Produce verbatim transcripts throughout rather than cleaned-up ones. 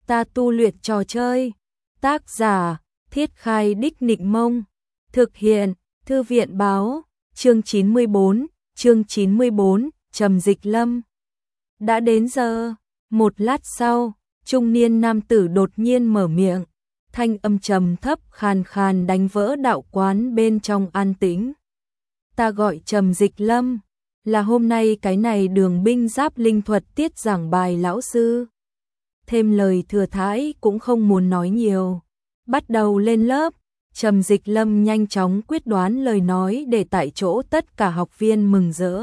Ta tu luyện trò chơi. Tác giả, Thiết Khai Đích Nịnh Mông. Thực hiện, Thư viện Báo. Chương chín mươi bốn, chương chín mươi bốn, Trầm Dịch Lâm. Đã đến giờ. Một lát sau, trung niên nam tử đột nhiên mở miệng. Thanh âm trầm thấp khàn khàn đánh vỡ đạo quán bên trong an tĩnh. Ta gọi Trầm Dịch Lâm, là hôm nay cái này đường binh giáp linh thuật tiết giảng bài lão sư. Thêm lời thừa thãi cũng không muốn nói nhiều. Bắt đầu lên lớp, Trầm Dịch Lâm nhanh chóng quyết đoán lời nói để tại chỗ tất cả học viên mừng rỡ.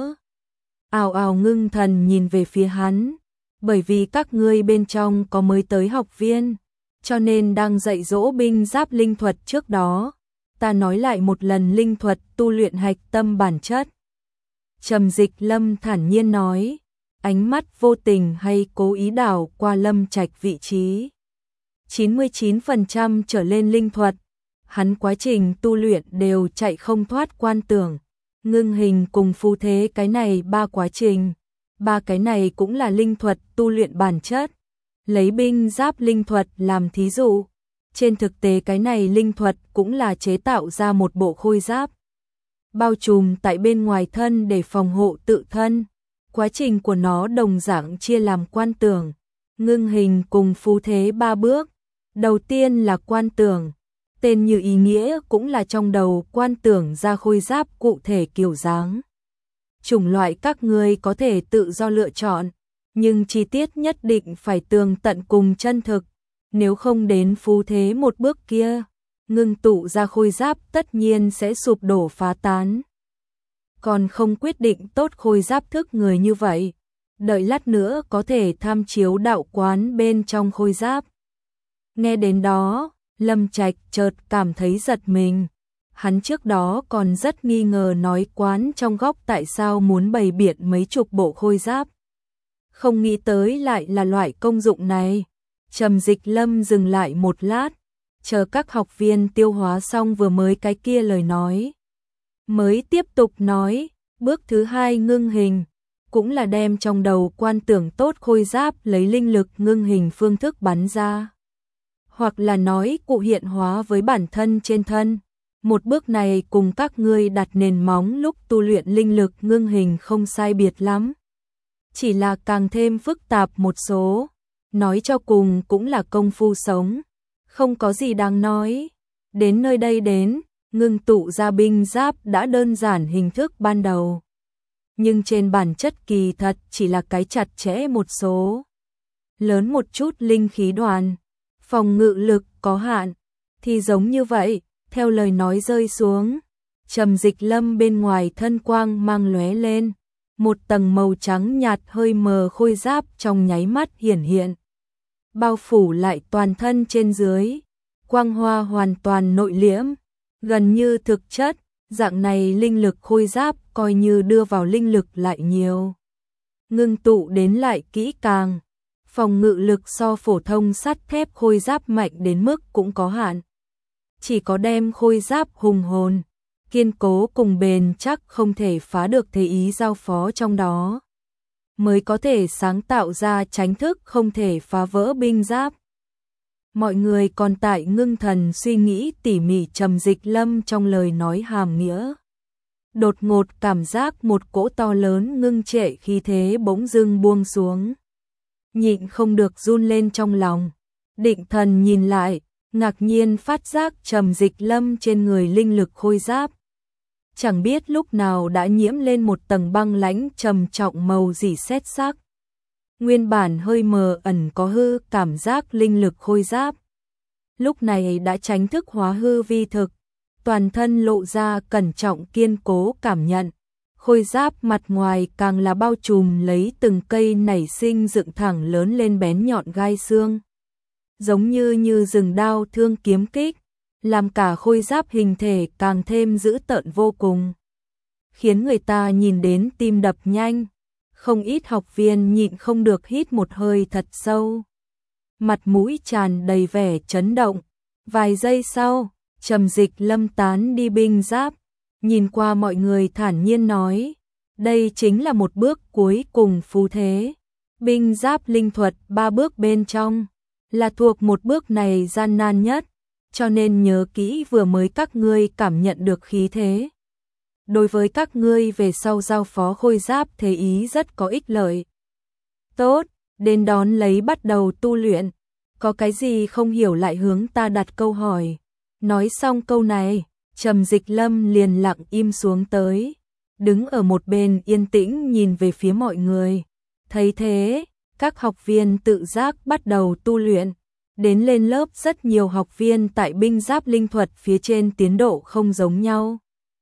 Ào ào ngưng thần nhìn về phía hắn, bởi vì các ngươi bên trong có mới tới học viên, cho nên đang dạy dỗ binh giáp linh thuật trước đó. Ta nói lại một lần linh thuật tu luyện hạch tâm bản chất. Trầm Dịch Lâm thản nhiên nói, ánh mắt vô tình hay cố ý đảo qua Lâm Trạch vị trí. chín mươi chín phần trăm trở lên linh thuật, hắn quá trình tu luyện đều chạy không thoát quan tưởng, ngưng hình cùng phù thế cái này ba quá trình. Ba cái này cũng là linh thuật tu luyện bản chất. Lấy binh giáp linh thuật làm thí dụ, trên thực tế cái này linh thuật cũng là chế tạo ra một bộ khôi giáp, bao trùm tại bên ngoài thân để phòng hộ tự thân. Quá trình của nó đồng dạng chia làm quan tưởng, ngưng hình cùng phù thế ba bước. Đầu tiên là quan tưởng, tên như ý nghĩa cũng là trong đầu quan tưởng ra khôi giáp cụ thể kiểu dáng. Chủng loại các ngươi có thể tự do lựa chọn, nhưng chi tiết nhất định phải tường tận cùng chân thực, nếu không đến phù thế một bước kia, ngưng tụ ra khôi giáp tất nhiên sẽ sụp đổ phá tán. Còn không quyết định tốt khôi giáp thức người như vậy, đợi lát nữa có thể tham chiếu đạo quán bên trong khôi giáp. Nghe đến đó, Lâm Trạch chợt cảm thấy giật mình. Hắn trước đó còn rất nghi ngờ nói quán trong góc tại sao muốn bày biện mấy chục bộ khôi giáp. Không nghĩ tới lại là loại công dụng này. Trầm Dịch Lâm dừng lại một lát, chờ các học viên tiêu hóa xong vừa mới cái kia lời nói. Mới tiếp tục nói, bước thứ hai ngưng hình, cũng là đem trong đầu quan tưởng tốt khôi giáp lấy linh lực ngưng hình phương thức bắn ra. Hoặc là nói cụ hiện hóa với bản thân trên thân. Một bước này cùng các ngươi đặt nền móng lúc tu luyện linh lực ngưng hình không sai biệt lắm. Chỉ là càng thêm phức tạp một số. Nói cho cùng cũng là công phu sống. Không có gì đáng nói. Đến nơi đây đến, ngưng tụ ra binh giáp đã đơn giản hình thức ban đầu. Nhưng trên bản chất kỳ thật chỉ là cái chặt chẽ một số. Lớn một chút linh khí đoàn, phòng ngự lực có hạn, thì giống như vậy. Theo lời nói rơi xuống, Trầm Dịch Lâm bên ngoài thân quang mang lóe lên, một tầng màu trắng nhạt hơi mờ khôi giáp trong nháy mắt hiển hiện, bao phủ lại toàn thân trên dưới, quang hoa hoàn toàn nội liễm, gần như thực chất. Dạng này linh lực khôi giáp coi như đưa vào linh lực lại nhiều, ngưng tụ đến lại kỹ càng, phòng ngự lực so phổ thông sắt thép khôi giáp mạnh đến mức cũng có hạn. Chỉ có đem khôi giáp hùng hồn, kiên cố cùng bền chắc không thể phá được thế ý giao phó trong đó, mới có thể sáng tạo ra tránh thức không thể phá vỡ binh giáp. Mọi người còn tại ngưng thần suy nghĩ tỉ mỉ Trầm Dịch Lâm trong lời nói hàm nghĩa. Đột ngột cảm giác một cỗ to lớn ngưng trệ khí thế bỗng dưng buông xuống. Nhịn không được run lên trong lòng, định thần nhìn lại, ngạc nhiên phát giác Trầm Dịch Lâm trên người linh lực khôi giáp. Chẳng biết lúc nào đã nhiễm lên một tầng băng lãnh trầm trọng màu rỉ sét sắc. Nguyên bản hơi mờ ẩn có hư cảm giác linh lực khôi giáp. Lúc này đã tránh thức hóa hư vi thực, toàn thân lộ ra cẩn trọng kiên cố cảm nhận. Khôi giáp mặt ngoài càng là bao trùm lấy từng cây nảy sinh dựng thẳng lớn lên bén nhọn gai xương. Giống như như rừng đao thương kiếm kích, làm cả khôi giáp hình thể càng thêm dữ tợn vô cùng, khiến người ta nhìn đến tim đập nhanh. Không ít học viên nhịn không được hít một hơi thật sâu, mặt mũi tràn đầy vẻ chấn động. Vài giây sau, Trầm Dịch Lâm tán đi binh giáp, nhìn qua mọi người thản nhiên nói, đây chính là một bước cuối cùng phù thế. Binh giáp linh thuật ba bước bên trong, là thuộc một bước này gian nan nhất, cho nên nhớ kỹ vừa mới các ngươi cảm nhận được khí thế. Đối với các ngươi về sau giao phó khôi giáp thế ý rất có ích lợi. Tốt, đến đón lấy bắt đầu tu luyện, có cái gì không hiểu lại hướng ta đặt câu hỏi. Nói xong câu này, Trầm Dịch Lâm liền lặng im xuống tới, đứng ở một bên yên tĩnh nhìn về phía mọi người. Thấy thế, các học viên tự giác bắt đầu tu luyện. Đến lên lớp rất nhiều học viên tại binh giáp linh thuật phía trên tiến độ không giống nhau.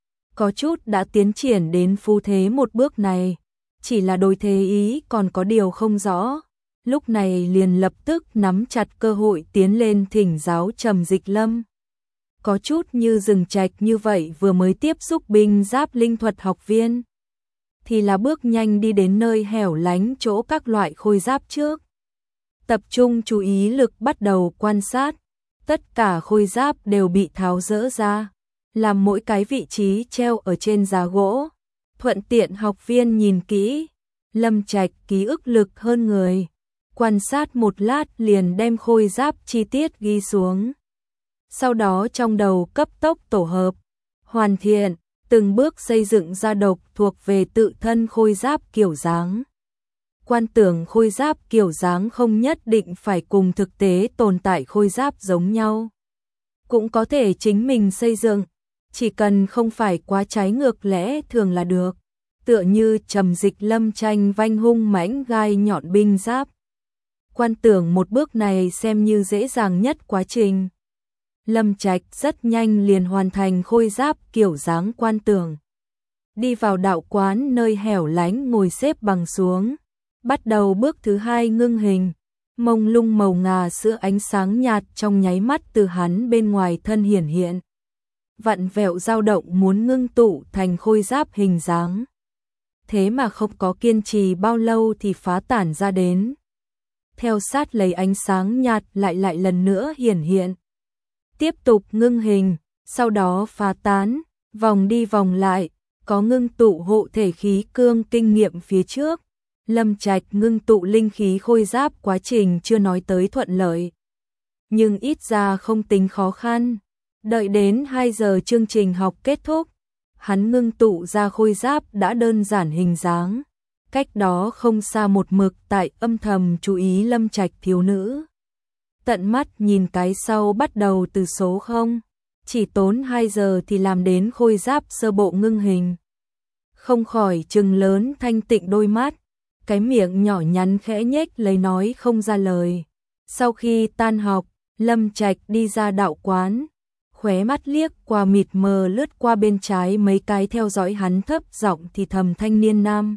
Có chút đã tiến triển đến phù thế một bước này, chỉ là đối thế ý còn có điều không rõ. Lúc này liền lập tức nắm chặt cơ hội tiến lên thỉnh giáo Trầm Dịch Lâm. Có chút như rừng trạch như vậy vừa mới tiếp xúc binh giáp linh thuật học viên, thì là bước nhanh đi đến nơi hẻo lánh chỗ các loại khôi giáp trước. Tập trung chú ý lực bắt đầu quan sát, tất cả khôi giáp đều bị tháo dỡ ra, làm mỗi cái vị trí treo ở trên giá gỗ. Thuận tiện học viên nhìn kỹ, Lâm Trạch ký ức lực hơn người, quan sát một lát liền đem khôi giáp chi tiết ghi xuống. Sau đó trong đầu cấp tốc tổ hợp, hoàn thiện, từng bước xây dựng ra độc thuộc về tự thân khôi giáp kiểu dáng. Quan tưởng khôi giáp kiểu dáng không nhất định phải cùng thực tế tồn tại khôi giáp giống nhau. Cũng có thể chính mình xây dựng, chỉ cần không phải quá trái ngược lẽ thường là được. Tựa như Trầm Dịch Lâm tranh vanh hung mãnh gai nhọn binh giáp. Quan tưởng một bước này xem như dễ dàng nhất quá trình. Lâm Trạch rất nhanh liền hoàn thành khôi giáp kiểu dáng quan tưởng. Đi vào đạo quán nơi hẻo lánh ngồi xếp bằng xuống. Bắt đầu bước thứ hai ngưng hình. Mông lung màu ngà sữa ánh sáng nhạt trong nháy mắt từ hắn bên ngoài thân hiển hiện. Vặn vẹo dao động muốn ngưng tụ thành khôi giáp hình dáng. Thế mà không có kiên trì bao lâu thì phá tản ra đến. Theo sát lấy ánh sáng nhạt lại lại lần nữa hiển hiện. Tiếp tục ngưng hình, sau đó phá tán, vòng đi vòng lại, có ngưng tụ hộ thể khí cương kinh nghiệm phía trước. Lâm Trạch ngưng tụ linh khí khôi giáp quá trình chưa nói tới thuận lợi, nhưng ít ra không tính khó khăn. Đợi đến hai giờ chương trình học kết thúc, hắn ngưng tụ ra khôi giáp đã đơn giản hình dáng. Cách đó không xa một mực tại âm thầm chú ý Lâm Trạch thiếu nữ. Tận mắt nhìn cái sau bắt đầu từ số không, chỉ tốn hai giờ thì làm đến khôi giáp sơ bộ ngưng hình. Không khỏi trừng lớn thanh tịnh đôi mắt, cái miệng nhỏ nhắn khẽ nhếch lấy nói không ra lời. Sau khi tan học, Lâm Trạch đi ra đạo quán, khóe mắt liếc qua mịt mờ lướt qua bên trái mấy cái theo dõi hắn thấp giọng thì thầm thanh niên nam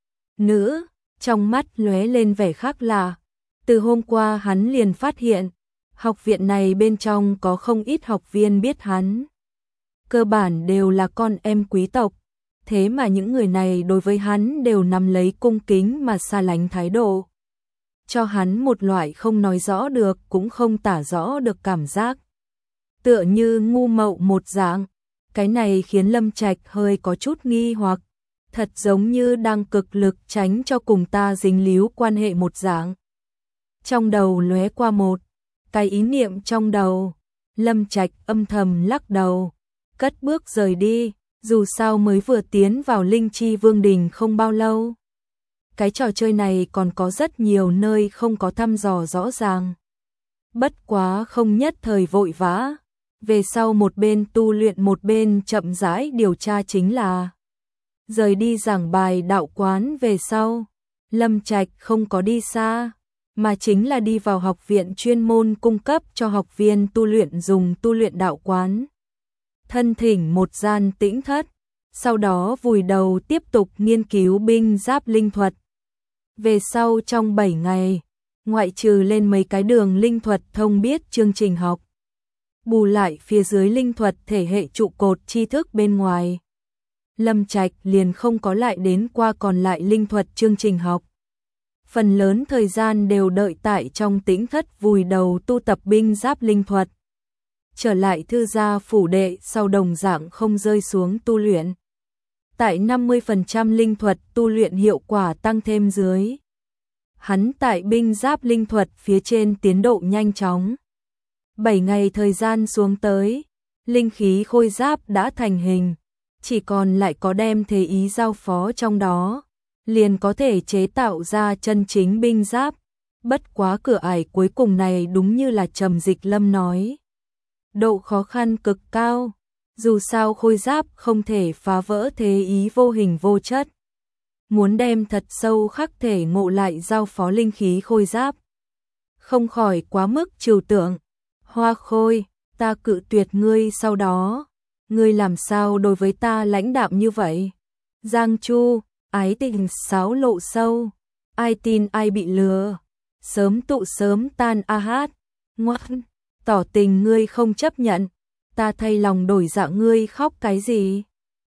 nữ, trong mắt lóe lên vẻ khác lạ. Từ hôm qua hắn liền phát hiện, học viện này bên trong có không ít học viên biết hắn. Cơ bản đều là con em quý tộc, thế mà những người này đối với hắn đều nắm lấy cung kính mà xa lánh thái độ. Cho hắn một loại không nói rõ được cũng không tả rõ được cảm giác. Tựa như ngu mậu một dạng, cái này khiến Lâm Trạch hơi có chút nghi hoặc, thật giống như đang cực lực tránh cho cùng ta dính líu quan hệ một dạng. Trong đầu lóe qua một cái ý niệm trong đầu, Lâm Trạch âm thầm lắc đầu, cất bước rời đi, dù sao mới vừa tiến vào Linh Chi Vương Đình không bao lâu. Cái trò chơi này còn có rất nhiều nơi không có thăm dò rõ ràng. Bất quá không nhất thời vội vã, về sau một bên tu luyện một bên chậm rãi điều tra chính là. Rời đi giảng bài đạo quán về sau, Lâm Trạch không có đi xa, mà chính là đi vào học viện chuyên môn cung cấp cho học viên tu luyện dùng tu luyện đạo quán. Thân thỉnh một gian tĩnh thất, sau đó vùi đầu tiếp tục nghiên cứu binh giáp linh thuật. Về sau trong bảy ngày, ngoại trừ lên mấy cái đường linh thuật thông biết chương trình học, bù lại phía dưới linh thuật thể hệ trụ cột tri thức bên ngoài, Lâm Trạch liền không có lại đến qua còn lại linh thuật chương trình học. Phần lớn thời gian đều đợi tại trong tĩnh thất vùi đầu tu tập binh giáp linh thuật. Trở lại thư gia phủ đệ sau đồng dạng không rơi xuống tu luyện. Tại năm mươi phần trăm linh thuật tu luyện hiệu quả tăng thêm dưới. hắn tại binh giáp linh thuật phía trên tiến độ nhanh chóng. bảy ngày thời gian xuống tới, linh khí khôi giáp đã thành hình, chỉ còn lại có đem thế ý giao phó trong đó, liền có thể chế tạo ra chân chính binh giáp. Bất quá cửa ải cuối cùng này đúng như là Trầm Dịch Lâm nói, độ khó khăn cực cao, dù sao khôi giáp không thể phá vỡ thế ý vô hình vô chất. Muốn đem thật sâu khắc thể ngộ lại giao phó linh khí khôi giáp, không khỏi quá mức trừu tượng. Hoa Khôi, ta cự tuyệt ngươi sau đó, ngươi làm sao đối với ta lãnh đạm như vậy? Giang Chu, ái tình sáo lộ sâu, ai tin ai bị lừa, sớm tụ sớm tan a hát, ngoan, tỏ tình ngươi không chấp nhận, ta thay lòng đổi dạ ngươi khóc cái gì?